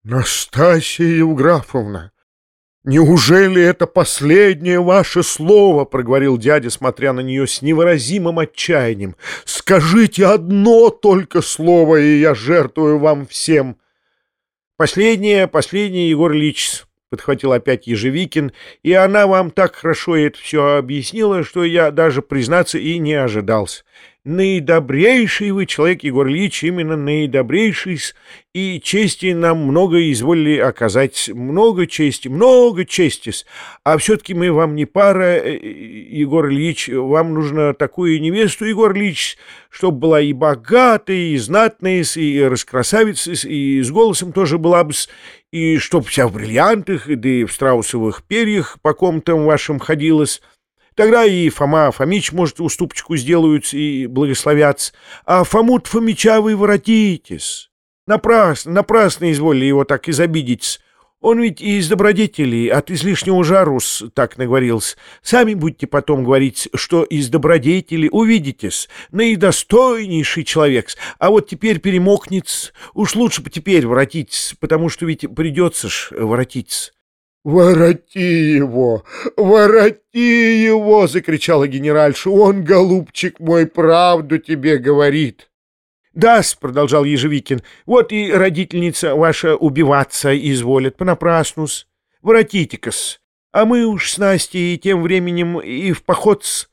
Настасья Евграфовна, неужели это последнее ваше слово, — проговорил дядя, смотря на нее с невыразимым отчаянием. — Скажите одно только слово, и я жертвую вам всем. — Последнее, Егор Ильич, — подхватил опять Ежевикин, — и она вам так хорошо это все объяснила, что я даже, признаться, и не ожидался. Наидобрейший вы человек, Егор Ильич, именно наидобрейший, и чести нам много изволили оказать, много чести, а все-таки мы вам не пара, Егор Ильич, вам нужно такую невесту, Егор Ильич, чтобы была и богатая, и знатная, и раскрасавица, и с голосом тоже была бы, и чтоб вся в бриллиантах, да и в страусовых перьях по комнатам вашим ходилась. Тогда и Фома Фомич, может, уступочку сделают и благословятся. А Фому-то Фомича вы воротитесь. Напрасно изволили его так изобидеть. Он ведь и из добродетелей, от излишнего жару так наговорился. Сами будете потом говорить, что из добродетелей увидитесь. Наидостойнейший человек. А вот теперь перемокнется. Уж лучше бы теперь воротитесь, потому что ведь придется ж воротиться. «Вороти его! Вороти его!» — закричала генеральша. «Он, голубчик мой, правду тебе говорит!» «Да-с», — продолжал Ежевикин, — «вот и родительница ваша убиваться изволит понапрасну-с. Воротите-ка-с, а мы уж с Настей тем временем и в поход-с».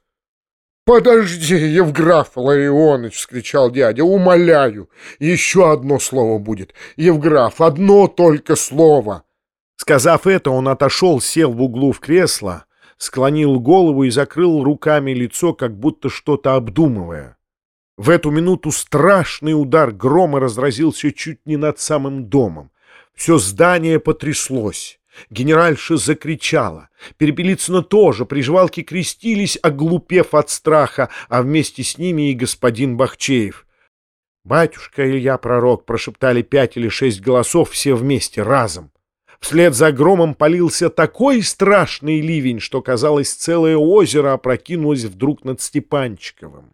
«Подожди, Евграф Ларионыч!» — вскричал дядя. «Умоляю, еще одно слово будет. Евграф, одно только слово!» Сказав это, он отошел, сел в углу в кресло, склонил голову и закрыл руками лицо, как будто что-то обдумывая. В эту минуту страшный удар грома разразился чуть не над самым домом. Все здание потряслось. Генеральша закричала. Перепелицына тоже, приживалки крестились, оглупев от страха, а вместе с ними и господин Бахчеев. «Батюшка Илья Пророк!» — прошептали 5 или 6 голосов все вместе, разом. Вслед за громом полился такой страшный ливень, что, казалось, целое озеро опрокинулось вдруг над Степанчиковым.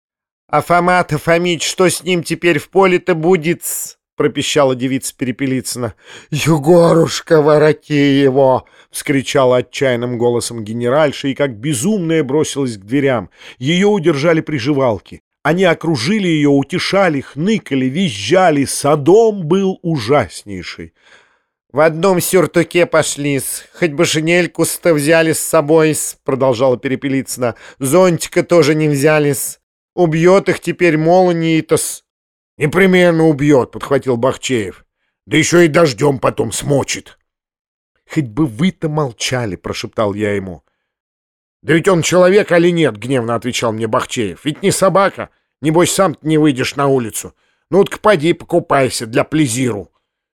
— А Фома-то Фомич, что с ним теперь в поле-то будет? — пропищала девица Перепелицына. — Егорушка, вороти его! — вскричала отчаянным голосом генеральша и как безумная бросилась к дверям. Ее удержали приживалки. Они окружили ее, утешали, хныкали, визжали. Содом был ужаснейший. — В одном сюртуке пошли-с, хоть бы шинельку-то взяли с собой-с, — продолжала Перепелицына. — Зонтика тоже не взяли-с. Убьет их теперь молнией-то-с. — Непременно убьет, — подхватил Бахчеев. — Да еще и дождем потом смочит. — Хоть бы вы-то молчали, — прошептал я ему. — Да ведь он человек, али нет, — гневно отвечал мне Бахчеев. — Ведь не собака. Небось, сам-то не выйдешь на улицу. Ну вот-ка поди покупайся для плезиру.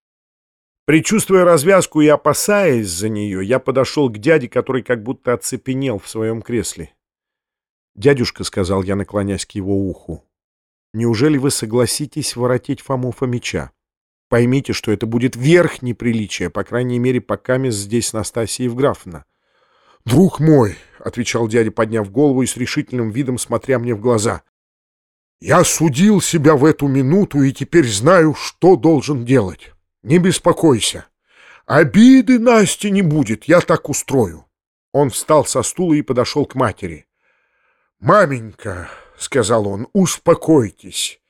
Предчувствуя развязку и опасаясь за нее, я подошел к дяде, который как будто оцепенел в своем кресле. «Дядюшка», — сказал я, наклонясь к его уху, — «неужели вы согласитесь воротить Фому Фомича? Поймите, что это будет верх неприличия, по крайней мере, покамест здесь Настасья Евграфовна». «Друг мой», — отвечал дядя, подняв голову и с решительным видом смотря мне в глаза, — «я судил себя в эту минуту и теперь знаю, что должен делать. Не беспокойся. Обиды Насте не будет, я так устрою». Он встал со стула и подошел к матери. «Маменька», — сказал он, — «успокойтесь.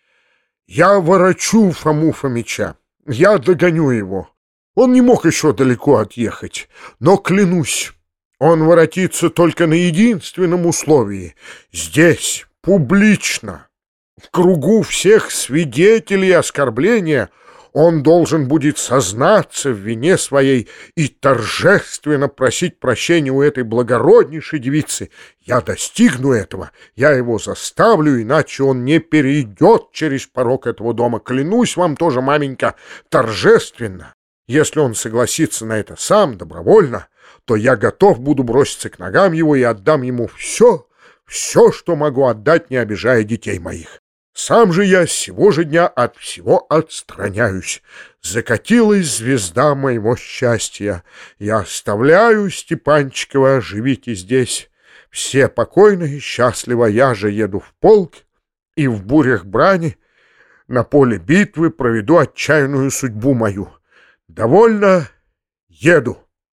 Я ворочу Фому Фомича, я догоню его. Он не мог еще далеко отъехать, но, клянусь, он воротится только на единственном условии — здесь, публично, в кругу всех свидетелей оскорбления. Он должен будет сознаться в вине своей и торжественно просить прощения у этой благороднейшей девицы. Я достигну этого, я его заставлю, иначе он не перейдет через порог этого дома. Клянусь вам тоже, маменька, торжественно. Если он согласится на это сам, добровольно, то я готов буду броситься к ногам его и отдам ему все, что могу отдать, не обижая детей моих. Сам же я с сего же дня от всего отстраняюсь. Закатилась звезда моего счастья. Я оставляю Степанчикова, живите здесь. Все покойно и счастливо. Я же еду в полк и в бурях брани на поле битвы проведу отчаянную судьбу мою. «Довольно, еду».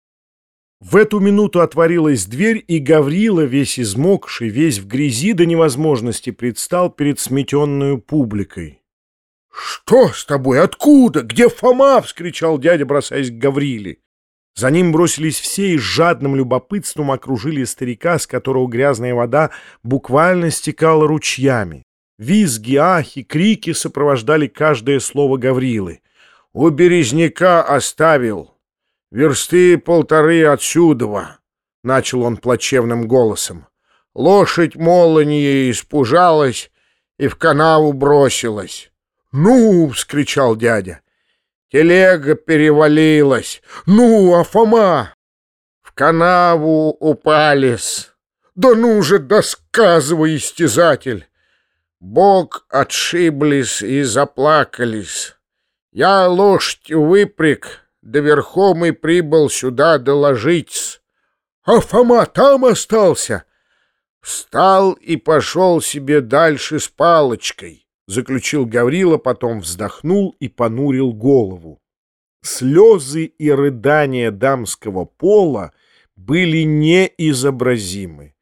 В эту минуту отворилась дверь, и Гаврила, весь измокший, весь в грязи до невозможности, предстал перед сметенную публикой. «Что с тобой? Откуда? Где Фома?» — вскричал дядя, бросаясь к Гавриле. За ним бросились все и с жадным любопытством окружили старика, с которого грязная вода буквально стекала ручьями. Визги, ахи, крики сопровождали каждое слово Гаврилы. «У Березняка оставил. Версты 1,5 отсюда», — начал он плачевным голосом. «Лошадь молния испужалась и в канаву бросилась». «Ну!» — вскричал дядя. «Телега перевалилась». «Ну, а Фома?» «В канаву упались». «Да ну же, досказывай, истязатель!» «Бок отшиблись и заплакались. Я лошадь выпряг, да верхом и прибыл сюда доложить». «А Фома там остался?» «Встал и пошел себе дальше с палочкой», — заключил Гаврила, потом вздохнул и понурил голову. Слезы и рыдания дамского пола были неизобразимы.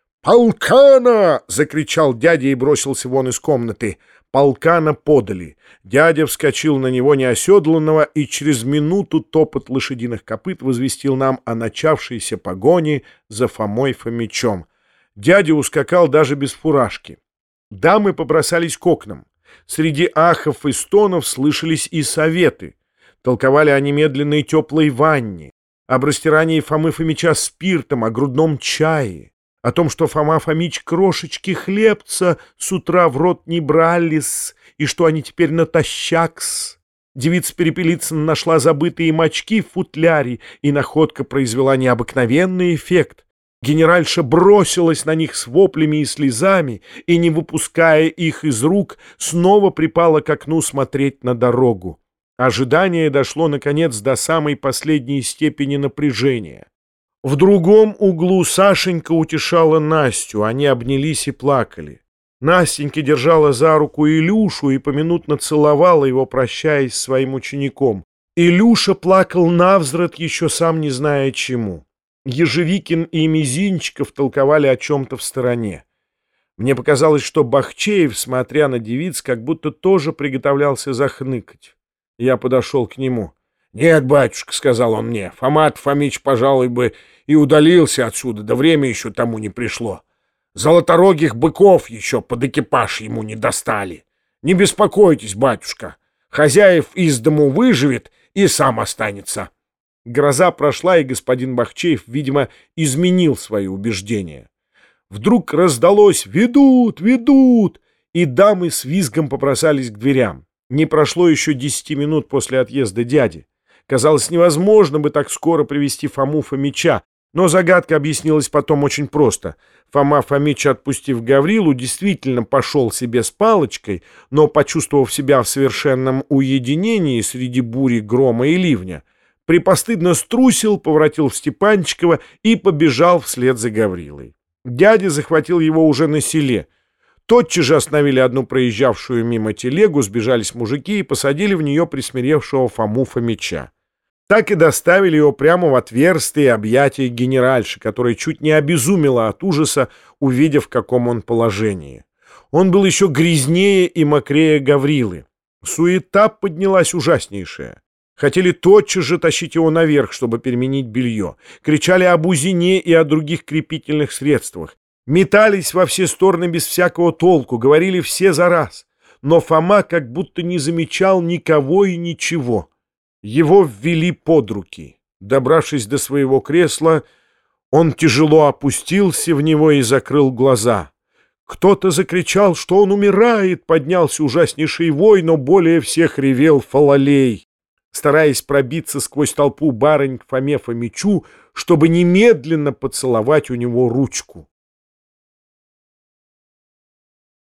«Полкана!» — закричал дядя и бросился вон из комнаты. Полкана подали. Дядя вскочил на него неоседланного, и через минуту топот лошадиных копыт возвестил нам о начавшейся погоне за Фомой Фомичом. Дядя ускакал даже без фуражки. Дамы побросались к окнам. Среди ахов и стонов слышались и советы. Толковали о немедленной теплой ванне, об растирании Фомы Фомича спиртом, о грудном чае, о том, что Фома Фомич крошечки хлебца с утра в рот не брались, и что они теперь натощакс. Девица Перепелицына нашла забытые мочки в футляре, и находка произвела необыкновенный эффект. Генеральша бросилась на них с воплями и слезами, и, не выпуская их из рук, снова припала к окну смотреть на дорогу. Ожидание дошло, наконец, до самой последней степени напряжения. В другом углу Сашенька утешала Настю, они обнялись и плакали. Настенька держала за руку Илюшу и поминутно целовала его, прощаясь с своим учеником. Илюша плакал навзрыд, еще сам не зная чему. Ежевикин и Мизинчиков толковали о чем-то в стороне. Мне показалось, что Бахчеев, смотря на девиц, как будто тоже приготовлялся захныкать. Я подошел к нему. «Нет, батюшка», — сказал он мне, — «Фома Фомич, пожалуй, бы и удалился отсюда, да время еще тому не пришло. Золоторогих быков еще под экипаж ему не достали. Не беспокойтесь, батюшка, хозяев из дому выживет и сам останется». Гроза прошла, и господин Бахчеев, видимо, изменил свои убеждения. Вдруг раздалось «Ведут! Ведут!» и дамы с визгом побросались к дверям. Не прошло еще 10 минут после отъезда дяди. Казалось, невозможно бы так скоро привести Фому Фомича, но загадка объяснилась потом очень просто. Фома Фомич, отпустив Гаврилу, действительно пошел себе с палочкой, но, почувствовав себя в совершенном уединении среди бури, грома и ливня, припостыдно струсил, поворотил в Степанчиково и побежал вслед за Гаврилой. Дядя захватил его уже на селе. Тотчас же остановили одну проезжавшую мимо телегу, сбежались мужики и посадили в нее присмиревшего Фому Фомича. Так и доставили его прямо в отверстие объятия генеральши, которая чуть не обезумела от ужаса, увидев, в каком он положении. Он был еще грязнее и мокрее Гаврилы. Суета поднялась ужаснейшая. Хотели тотчас же тащить его наверх, чтобы переменить белье. Кричали об узине и о других крепительных средствах. Метались во все стороны без всякого толку, говорили все за раз. Но Фома как будто не замечал никого и ничего. Его ввели под руки. Добравшись до своего кресла, он тяжело опустился в него и закрыл глаза. Кто-то закричал, что он умирает, поднялся ужаснейший вой, но более всех ревел Фалалей, стараясь пробиться сквозь толпу барынь к Фоме Фомичу, чтобы немедленно поцеловать у него ручку.